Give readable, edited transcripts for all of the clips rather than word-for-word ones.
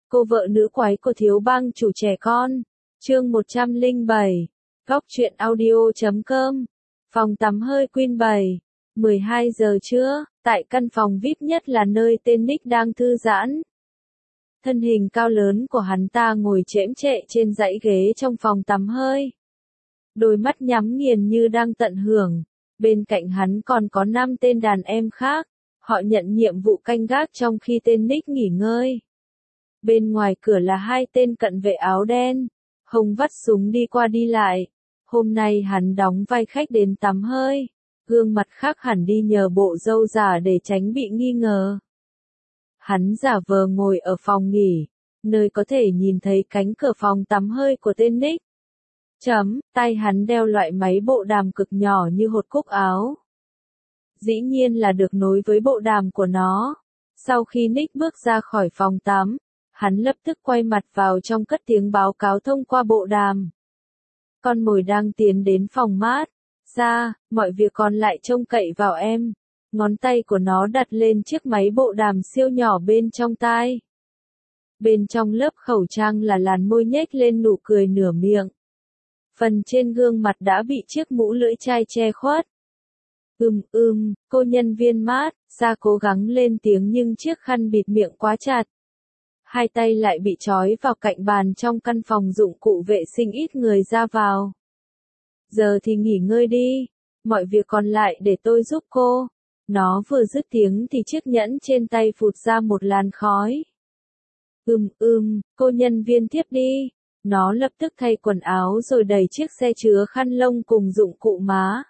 Cô vợ nữ quái của thiếu bang chủ trẻ con. Chương 107. Góc truyện audio.com. Phòng tắm hơi Queen 7. 12 giờ trưa, tại căn phòng VIP nhất là nơi tên Nick đang thư giãn. Thân hình cao lớn của hắn ta ngồi chễm chệ trên dãy ghế trong phòng tắm hơi. Đôi mắt nhắm nghiền như đang tận hưởng. Bên cạnh hắn còn có 5 tên đàn em khác. Họ nhận nhiệm vụ canh gác trong khi tên Nick nghỉ ngơi. Bên ngoài cửa là 2 tên cận vệ áo đen. Hông vắt súng đi qua đi lại. Hôm nay hắn đóng vai khách đến tắm hơi. Gương mặt khác hẳn đi nhờ bộ râu giả để tránh bị nghi ngờ. Hắn giả vờ ngồi ở phòng nghỉ, nơi có thể nhìn thấy cánh cửa phòng tắm hơi của tên Nick. Tay hắn đeo loại máy bộ đàm cực nhỏ như hột cúc áo. Dĩ nhiên là được nối với bộ đàm của nó. Sau khi Nick bước ra khỏi phòng tắm, hắn lập tức quay mặt vào trong cất tiếng báo cáo thông qua bộ đàm. Con mồi đang tiến đến phòng mát. Ra, mọi việc còn lại trông cậy vào em. Ngón tay của nó đặt lên chiếc máy bộ đàm siêu nhỏ bên trong tai. Bên trong lớp khẩu trang là làn môi nhếch lên nụ cười nửa miệng. Phần trên gương mặt đã bị chiếc mũ lưỡi chai che khuất. Cô nhân viên mát, ra cố gắng lên tiếng nhưng chiếc khăn bịt miệng quá chặt. Hai tay lại bị trói vào cạnh bàn trong căn phòng dụng cụ vệ sinh ít người ra vào. Giờ thì nghỉ ngơi đi, mọi việc còn lại để tôi giúp cô. Nó vừa dứt tiếng thì chiếc nhẫn trên tay phụt ra một làn khói. Cô nhân viên tiếp đi. Nó lập tức thay quần áo rồi đẩy chiếc xe chứa khăn lông cùng dụng cụ má.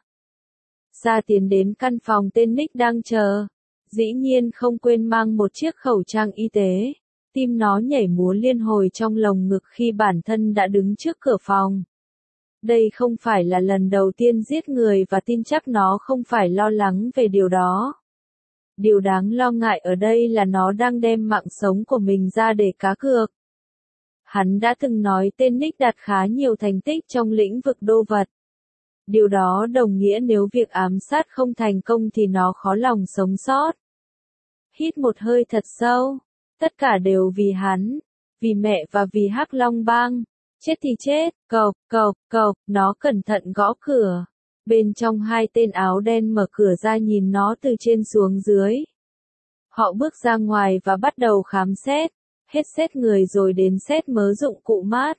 Ra tiến đến căn phòng tên Nick đang chờ. Dĩ nhiên không quên mang một chiếc khẩu trang y tế. Tim nó nhảy múa liên hồi trong lồng ngực khi bản thân đã đứng trước cửa phòng. Đây không phải là lần đầu tiên giết người và tin chắc nó không phải lo lắng về điều đó. Điều đáng lo ngại ở đây là nó đang đem mạng sống của mình ra để cá cược. Hắn đã từng nói tên Nick đạt khá nhiều thành tích trong lĩnh vực đô vật. Điều đó đồng nghĩa nếu việc ám sát không thành công thì nó khó lòng sống sót. Hít một hơi thật sâu. Tất cả đều vì hắn, vì mẹ và vì Hắc Long Bang. Chết thì chết, cộc, nó cẩn thận gõ cửa. Bên trong 2 tên áo đen mở cửa ra nhìn nó từ trên xuống dưới. Họ bước ra ngoài và bắt đầu khám xét. Hết xét người rồi đến xét mớ dụng cụ mát.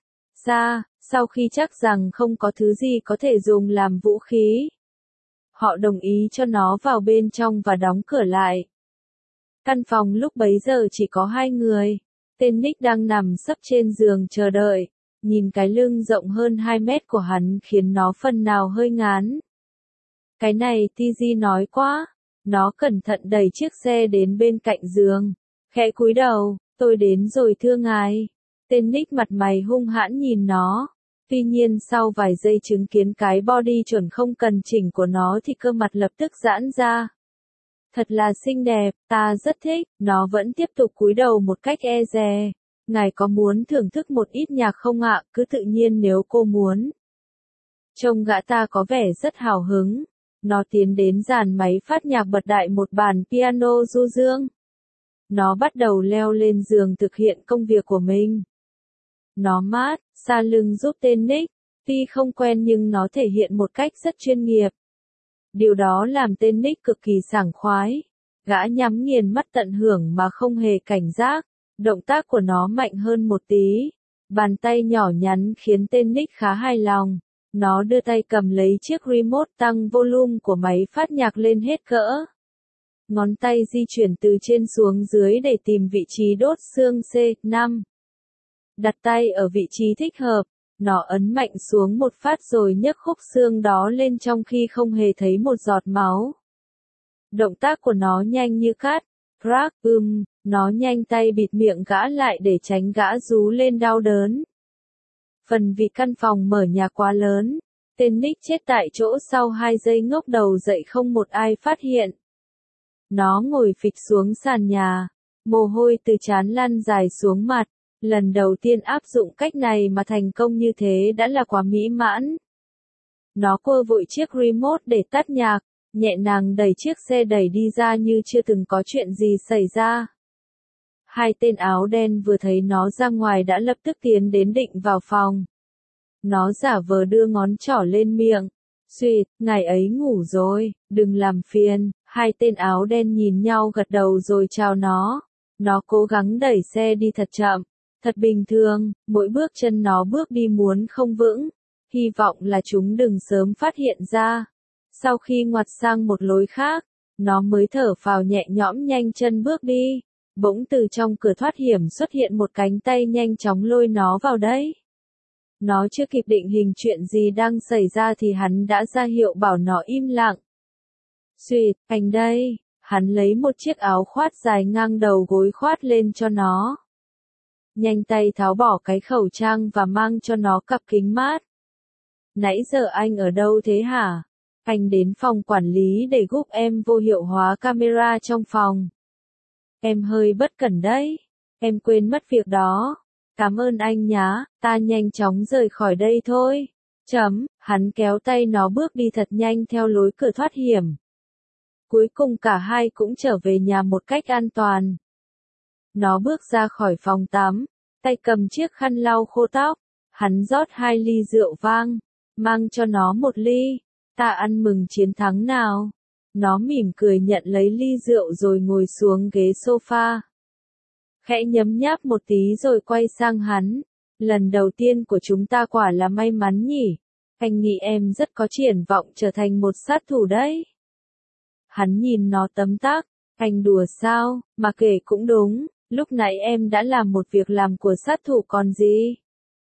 Sau khi chắc rằng không có thứ gì có thể dùng làm vũ khí. Họ đồng ý cho nó vào bên trong và đóng cửa lại. Căn phòng lúc bấy giờ chỉ có 2 người. Tên Nick đang nằm sấp trên giường chờ đợi. Nhìn cái lưng rộng hơn 2 mét của hắn khiến nó phần nào hơi ngán. Cái này TG nói quá. Nó cẩn thận đẩy chiếc xe đến bên cạnh giường. Khẽ cúi đầu, tôi đến rồi thưa ngài. Tên Nick mặt mày hung hãn nhìn nó. Tuy nhiên sau vài giây chứng kiến cái body chuẩn không cần chỉnh của nó thì cơ mặt lập tức giãn ra. Thật là xinh đẹp, ta rất thích. Nó vẫn tiếp tục cúi đầu một cách e dè. Ngài có muốn thưởng thức một ít nhạc không ạ? Cứ tự nhiên nếu cô muốn. Trông gã ta có vẻ rất hào hứng. Nó tiến đến dàn máy phát nhạc bật đại một bàn piano du dương. Nó bắt đầu leo lên giường thực hiện công việc của mình. Nó mát, xa lưng giúp tên Nick. Tuy không quen nhưng nó thể hiện một cách rất chuyên nghiệp. Điều đó làm tên Nick cực kỳ sảng khoái. Gã nhắm nghiền mắt tận hưởng mà không hề cảnh giác. Động tác của nó mạnh hơn một tí. Bàn tay nhỏ nhắn khiến tên Nick khá hài lòng. Nó đưa tay cầm lấy chiếc remote tăng volume của máy phát nhạc lên hết cỡ. Ngón tay di chuyển từ trên xuống dưới để tìm vị trí đốt xương C5. Đặt tay ở vị trí thích hợp. Nó ấn mạnh xuống một phát rồi nhấc khúc xương đó lên trong khi không hề thấy một giọt máu. Động tác của nó nhanh như cát. Nó nhanh tay bịt miệng gã lại để tránh gã rú lên đau đớn. Phần vì căn phòng mở nhà quá lớn, tên Nick chết tại chỗ sau 2 giây ngóc đầu dậy không một ai phát hiện. Nó ngồi phịch xuống sàn nhà, mồ hôi từ trán lăn dài xuống mặt. Lần đầu tiên áp dụng cách này mà thành công như thế đã là quá mỹ mãn. Nó quơ vội chiếc remote để tắt nhạc, nhẹ nhàng đẩy chiếc xe đẩy đi ra như chưa từng có chuyện gì xảy ra. Hai tên áo đen vừa thấy nó ra ngoài đã lập tức tiến đến định vào phòng. Nó giả vờ đưa ngón trỏ lên miệng. Xuyệt, ngài ấy ngủ rồi, đừng làm phiền. Hai tên áo đen nhìn nhau gật đầu rồi chào nó. Nó cố gắng đẩy xe đi thật chậm, thật bình thường, mỗi bước chân nó bước đi muốn không vững. Hy vọng là chúng đừng sớm phát hiện ra. Sau khi ngoặt sang một lối khác, nó mới thở phào nhẹ nhõm nhanh chân bước đi. Bỗng từ trong cửa thoát hiểm xuất hiện một cánh tay nhanh chóng lôi nó vào đấy. Nó chưa kịp định hình chuyện gì đang xảy ra thì hắn đã ra hiệu bảo nó im lặng. Xuyệt, anh đây. Hắn lấy một chiếc áo khoác dài ngang đầu gối khoác lên cho nó. Nhanh tay tháo bỏ cái khẩu trang và mang cho nó cặp kính mát. Nãy giờ anh ở đâu thế hả? Anh đến phòng quản lý để giúp em vô hiệu hóa camera trong phòng. Em hơi bất cẩn đấy. Em quên mất việc đó. Cảm ơn anh nhá, ta nhanh chóng rời khỏi đây thôi. Hắn kéo tay nó bước đi thật nhanh theo lối cửa thoát hiểm. Cuối cùng cả hai cũng trở về nhà một cách an toàn. Nó bước ra khỏi phòng tắm, tay cầm chiếc khăn lau khô tóc. Hắn rót 2 ly rượu vang, mang cho nó 1 ly. Ta ăn mừng chiến thắng nào. Nó mỉm cười nhận lấy ly rượu rồi ngồi xuống ghế sofa. Khẽ nhấm nháp một tí rồi quay sang hắn. Lần đầu tiên của chúng ta quả là may mắn nhỉ. Anh nghĩ em rất có triển vọng trở thành một sát thủ đấy. Hắn nhìn nó tấm tắc. Anh đùa sao, mà kể cũng đúng. Lúc nãy em đã làm một việc làm của sát thủ còn gì.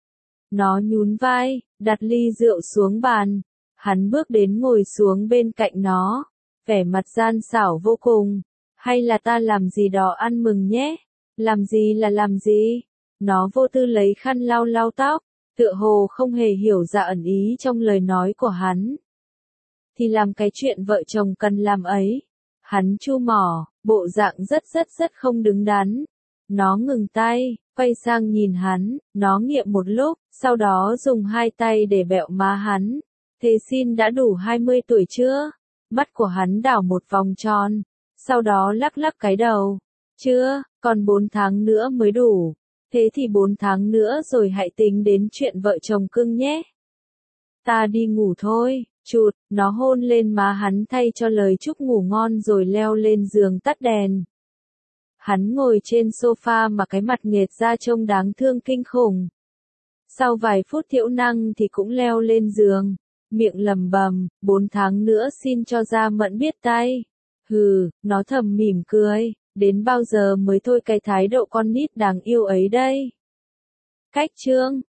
Nó nhún vai, đặt ly rượu xuống bàn. Hắn bước đến ngồi xuống bên cạnh nó. Vẻ mặt gian xảo vô cùng. Hay là ta làm gì đó ăn mừng nhé. Làm gì là làm gì? Nó vô tư lấy khăn lau lau tóc, tựa hồ không hề hiểu ra ẩn ý trong lời nói của hắn. Thì làm cái chuyện vợ chồng cần làm ấy. Hắn chu mỏ, bộ dạng rất không đứng đắn. Nó ngừng tay, quay sang nhìn hắn, nó nghiệm một lúc, sau đó dùng 2 tay để bẹo má hắn. Thế xin đã đủ 20 tuổi chưa? Mắt của hắn đảo một vòng tròn, sau đó lắc lắc cái đầu. Chưa, còn 4 tháng nữa mới đủ. Thế thì 4 tháng nữa rồi hãy tính đến chuyện vợ chồng cưng nhé. Ta đi ngủ thôi, chụt, nó hôn lên má hắn thay cho lời chúc ngủ ngon rồi leo lên giường tắt đèn. Hắn ngồi trên sofa mà cái mặt nghệt ra trông đáng thương kinh khủng. Sau vài phút thiểu năng thì cũng leo lên giường, miệng lầm bầm, 4 tháng nữa xin cho Gia Mẫn biết tay. Hừ, nó thầm mỉm cười, đến bao giờ mới thôi cái thái độ con nít đáng yêu ấy đây. Cách chương